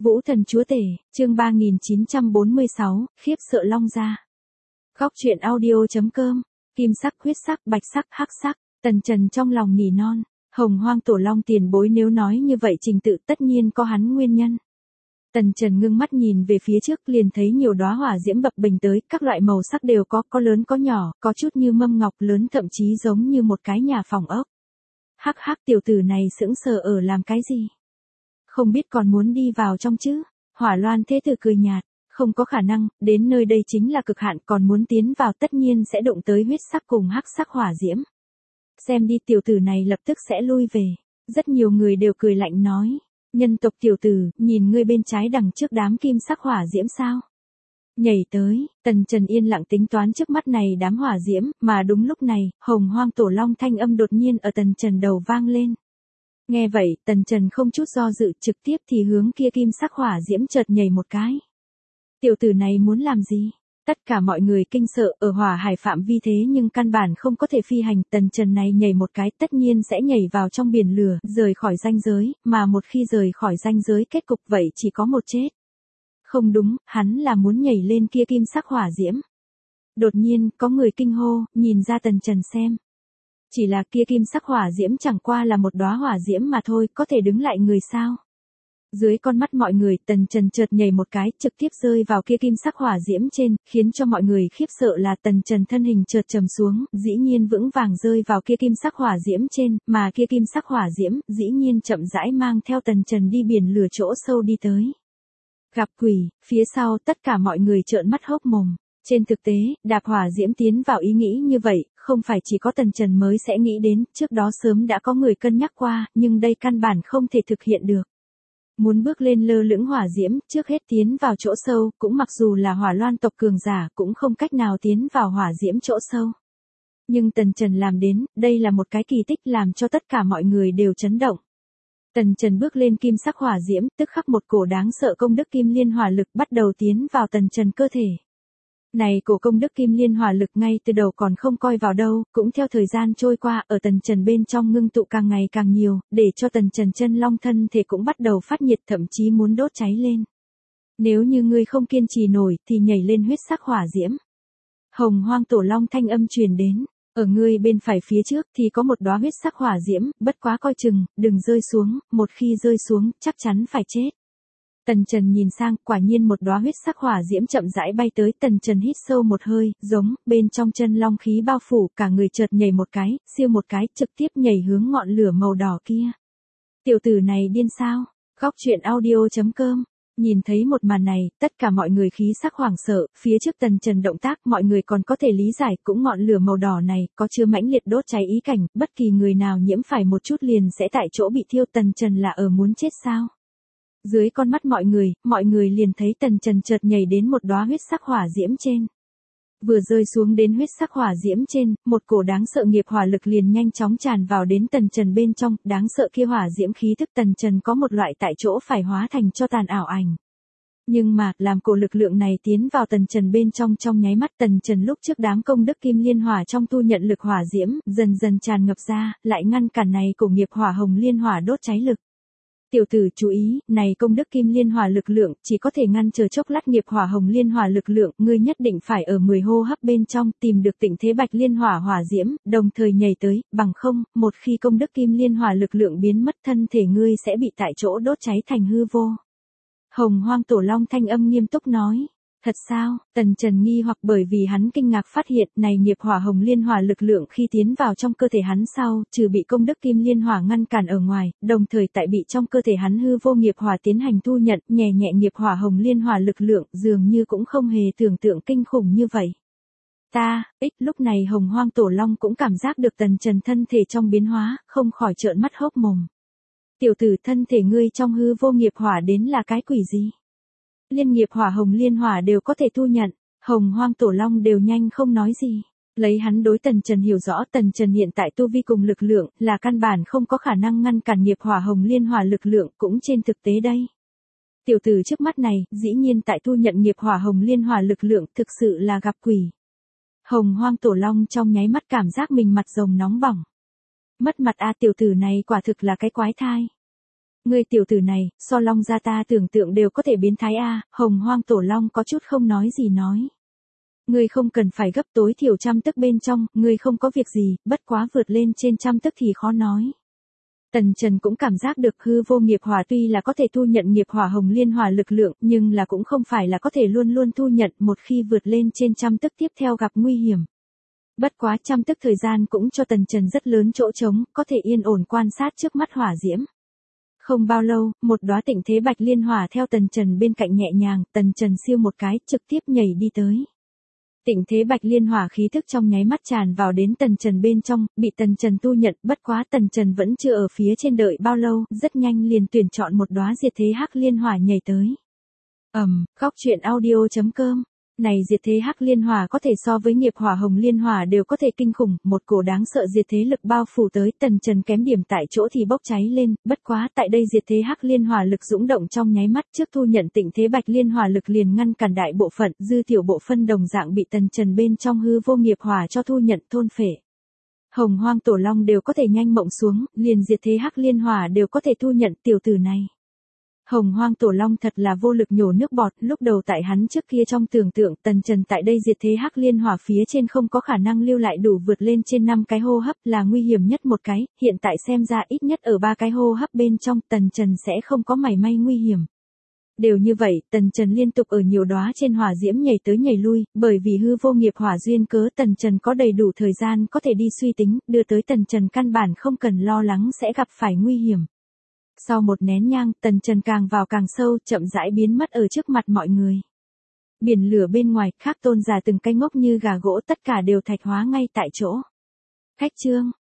Vũ thần chúa tể, chương 3946, khiếp sợ long gia. Góc truyện audio.com, kim sắc, huyết sắc, bạch sắc, hắc sắc, Tần Trần trong lòng nỉ non, Hồng Hoang Tổ Long tiền bối nếu nói như vậy trình tự tất nhiên có hắn nguyên nhân. Tần Trần ngưng mắt nhìn về phía trước liền thấy nhiều đóa hỏa diễm bập bềnh tới, các loại màu sắc đều có lớn có nhỏ, có chút như mâm ngọc lớn thậm chí giống như một cái nhà phòng ốc. Hắc hắc, tiểu tử này sững sờ ở làm cái gì? Không biết còn muốn đi vào trong chứ? Hỏa Loan Thế Tử cười nhạt, không có khả năng, đến nơi đây chính là cực hạn, còn muốn tiến vào tất nhiên sẽ đụng tới huyết sắc cùng hắc sắc hỏa diễm. Xem đi, tiểu tử này lập tức sẽ lui về. Rất nhiều người đều cười lạnh nói, nhân tộc tiểu tử, nhìn ngươi bên trái đằng trước đám kim sắc hỏa diễm sao? Nhảy tới, Tần Trần yên lặng tính toán trước mắt này đám hỏa diễm, mà đúng lúc này, Hồng Hoang Tổ Long thanh âm đột nhiên ở Tần Trần đầu vang lên. Nghe vậy, Tần Trần không chút do dự, trực tiếp thì hướng kia kim sắc hỏa diễm chợt nhảy một cái. Tiểu tử này muốn làm gì? Tất cả mọi người kinh sợ, ở hỏa hải phạm vi thế nhưng căn bản không có thể phi hành, Tần Trần này nhảy một cái tất nhiên sẽ nhảy vào trong biển lửa, rời khỏi ranh giới, mà một khi rời khỏi ranh giới kết cục vậy chỉ có một chết. Không đúng, hắn là muốn nhảy lên kia kim sắc hỏa diễm. Đột nhiên, có người kinh hô, nhìn ra Tần Trần xem. Chỉ là kia kim sắc hỏa diễm chẳng qua là một đóa hỏa diễm mà thôi, có thể đứng lại người sao? Dưới con mắt mọi người, Tần Trần chợt nhảy một cái, trực tiếp rơi vào kia kim sắc hỏa diễm trên, khiến cho mọi người khiếp sợ là Tần Trần thân hình chợt trầm xuống, dĩ nhiên vững vàng rơi vào kia kim sắc hỏa diễm trên, mà kia kim sắc hỏa diễm, dĩ nhiên chậm rãi mang theo Tần Trần đi biển lửa chỗ sâu đi tới. Gặp quỷ, phía sau tất cả mọi người trợn mắt hốc mồm. Trên thực tế, đạp hỏa diễm tiến vào ý nghĩ như vậy, không phải chỉ có Tần Trần mới sẽ nghĩ đến, trước đó sớm đã có người cân nhắc qua, nhưng đây căn bản không thể thực hiện được. Muốn bước lên lơ lửng hỏa diễm, trước hết tiến vào chỗ sâu, cũng mặc dù là Hỏa Loan tộc cường giả, cũng không cách nào tiến vào hỏa diễm chỗ sâu. Nhưng Tần Trần làm đến, đây là một cái kỳ tích làm cho tất cả mọi người đều chấn động. Tần Trần bước lên kim sắc hỏa diễm, tức khắc một cổ đáng sợ công đức kim liên hỏa lực bắt đầu tiến vào Tần Trần cơ thể. Này cổ công đức kim liên hỏa lực ngay từ đầu còn không coi vào đâu, cũng theo thời gian trôi qua ở Tần Trần bên trong ngưng tụ càng ngày càng nhiều, để cho Tần Trần chân long thân thể cũng bắt đầu phát nhiệt thậm chí muốn đốt cháy lên. Nếu như ngươi không kiên trì nổi thì nhảy lên huyết sắc hỏa diễm. Hồng Hoang Tổ Long thanh âm truyền đến, ở ngươi bên phải phía trước thì có một đóa huyết sắc hỏa diễm, bất quá coi chừng, đừng rơi xuống, một khi rơi xuống, chắc chắn phải chết. Tần Trần nhìn sang, quả nhiên một đóa huyết sắc hỏa diễm chậm rãi bay tới, Tần Trần hít sâu một hơi, giống, bên trong chân long khí bao phủ, cả người chợt nhảy một cái, siêu một cái, trực tiếp nhảy hướng ngọn lửa màu đỏ kia. Tiểu tử này điên sao? Góc truyện audio.com. Nhìn thấy một màn này, tất cả mọi người khí sắc hoảng sợ, phía trước Tần Trần động tác mọi người còn có thể lý giải, cũng ngọn lửa màu đỏ này, có chứa mãnh liệt đốt cháy ý cảnh, bất kỳ người nào nhiễm phải một chút liền sẽ tại chỗ bị thiêu, Tần Trần là ở muốn chết sao? Dưới con mắt mọi người liền thấy Tần Trần chợt nhảy đến một đóa huyết sắc hỏa diễm trên. Vừa rơi xuống đến huyết sắc hỏa diễm trên, một cổ đáng sợ nghiệp hỏa lực liền nhanh chóng tràn vào đến Tần Trần bên trong, đáng sợ kia hỏa diễm khí thức Tần Trần có một loại tại chỗ phải hóa thành cho tàn ảo ảnh. Nhưng mà, làm cổ lực lượng này tiến vào Tần Trần bên trong nháy mắt, Tần Trần lúc trước đám công đức kim liên hỏa trong tu nhận lực hỏa diễm, dần dần tràn ngập ra, lại ngăn cản này cổ nghiệp hỏa hồng liên hỏa đốt cháy lực. Tiểu tử chú ý, này công đức kim liên hỏa lực lượng, chỉ có thể ngăn chờ chốc lát nghiệp hỏa hồng liên hỏa lực lượng, ngươi nhất định phải ở 10 hô hấp bên trong, tìm được tịnh thế bạch liên hỏa hỏa diễm, đồng thời nhảy tới, bằng không, một khi công đức kim liên hỏa lực lượng biến mất thân thể ngươi sẽ bị tại chỗ đốt cháy thành hư vô. Hồng Hoang Tổ Long thanh âm nghiêm túc nói. Thật sao? Tần Trần nghi hoặc bởi vì hắn kinh ngạc phát hiện này nghiệp hỏa hồng liên hỏa lực lượng khi tiến vào trong cơ thể hắn sau, trừ bị công đức kim liên hỏa ngăn cản ở ngoài, đồng thời tại bị trong cơ thể hắn hư vô nghiệp hỏa tiến hành thu nhận, nhẹ nhẹ nghiệp hỏa hồng liên hỏa lực lượng dường như cũng không hề tưởng tượng kinh khủng như vậy. Lúc này Hồng Hoang Tổ Long cũng cảm giác được Tần Trần thân thể trong biến hóa, không khỏi trợn mắt hốc mồm. Tiểu tử, thân thể ngươi trong hư vô nghiệp hỏa đến là cái quỷ gì? Liên nghiệp hỏa hồng liên hỏa đều có thể thu nhận, Hồng Hoang Tổ Long đều nhanh không nói gì. Lấy hắn đối Tần Trần hiểu rõ, Tần Trần hiện tại tu vi cùng lực lượng, là căn bản không có khả năng ngăn cản nghiệp hỏa hồng liên hỏa lực lượng, cũng trên thực tế đây. Tiểu tử trước mắt này, dĩ nhiên tại thu nhận nghiệp hỏa hồng liên hỏa lực lượng, thực sự là gặp quỷ. Hồng Hoang Tổ Long trong nháy mắt cảm giác mình mặt rồng nóng bỏng. Mất mặt tiểu tử này quả thực là cái quái thai. Ngươi tiểu tử này, so Long gia ta tưởng tượng đều có thể biến thái a. Hồng Hoang Tổ Long có chút không nói gì nói. Ngươi không cần phải gấp, tối thiểu 100 tấc bên trong, ngươi không có việc gì, bất quá vượt lên trên 100 tấc thì khó nói. Tần Trần cũng cảm giác được hư vô nghiệp hỏa tuy là có thể thu nhận nghiệp hỏa hồng liên hỏa lực lượng, nhưng là cũng không phải là có thể luôn luôn thu nhận, một khi vượt lên trên 100 tấc tiếp theo gặp nguy hiểm. Bất quá 100 tấc thời gian cũng cho Tần Trần rất lớn chỗ trống, có thể yên ổn quan sát trước mắt hỏa diễm. Không bao lâu, một đóa tịnh thế bạch liên hỏa theo Tần Trần bên cạnh nhẹ nhàng, Tần Trần siêu một cái, trực tiếp nhảy đi tới. Tịnh thế bạch liên hỏa khí thức trong nháy mắt tràn vào đến Tần Trần bên trong, bị Tần Trần tu nhận, bất quá Tần Trần vẫn chưa ở phía trên đợi bao lâu, rất nhanh liền tuyển chọn một đóa diệt thế hắc liên hỏa nhảy tới. Góc truyện audio.com. Này diệt thế hắc liên hỏa có thể so với nghiệp hỏa hồng liên hỏa đều có thể kinh khủng, một cổ đáng sợ diệt thế lực bao phủ tới, Tần Trần kém điểm tại chỗ thì bốc cháy lên, bất quá tại đây diệt thế hắc liên hỏa lực dũng động trong nháy mắt, trước thu nhận tịnh thế bạch liên hỏa lực liền ngăn cản đại bộ phận, dư tiểu bộ phân đồng dạng bị Tần Trần bên trong hư vô nghiệp hỏa cho thu nhận thôn phệ. Hồng Hoang Tổ Long đều có thể nhanh mộng xuống, liền diệt thế hắc liên hỏa đều có thể thu nhận tiểu tử này. Hồng Hoang Tổ Long thật là vô lực nhổ nước bọt, lúc đầu tại hắn trước kia trong tưởng tượng Tần Trần tại đây diệt thế hắc liên hỏa phía trên không có khả năng lưu lại đủ vượt lên trên 5 cái hô hấp là nguy hiểm nhất một cái, hiện tại xem ra ít nhất ở 3 cái hô hấp bên trong Tần Trần sẽ không có mảy may nguy hiểm. Đều như vậy, Tần Trần liên tục ở nhiều đóa trên hỏa diễm nhảy tới nhảy lui, bởi vì hư vô nghiệp hỏa duyên cớ Tần Trần có đầy đủ thời gian có thể đi suy tính, đưa tới Tần Trần căn bản không cần lo lắng sẽ gặp phải nguy hiểm. Sau một nén nhang, Tần Trần càng vào càng sâu, chậm rãi biến mất ở trước mặt mọi người. Biển lửa bên ngoài, khác tôn giả từng cái ngốc như gà gỗ tất cả đều thạch hóa ngay tại chỗ. Khách chương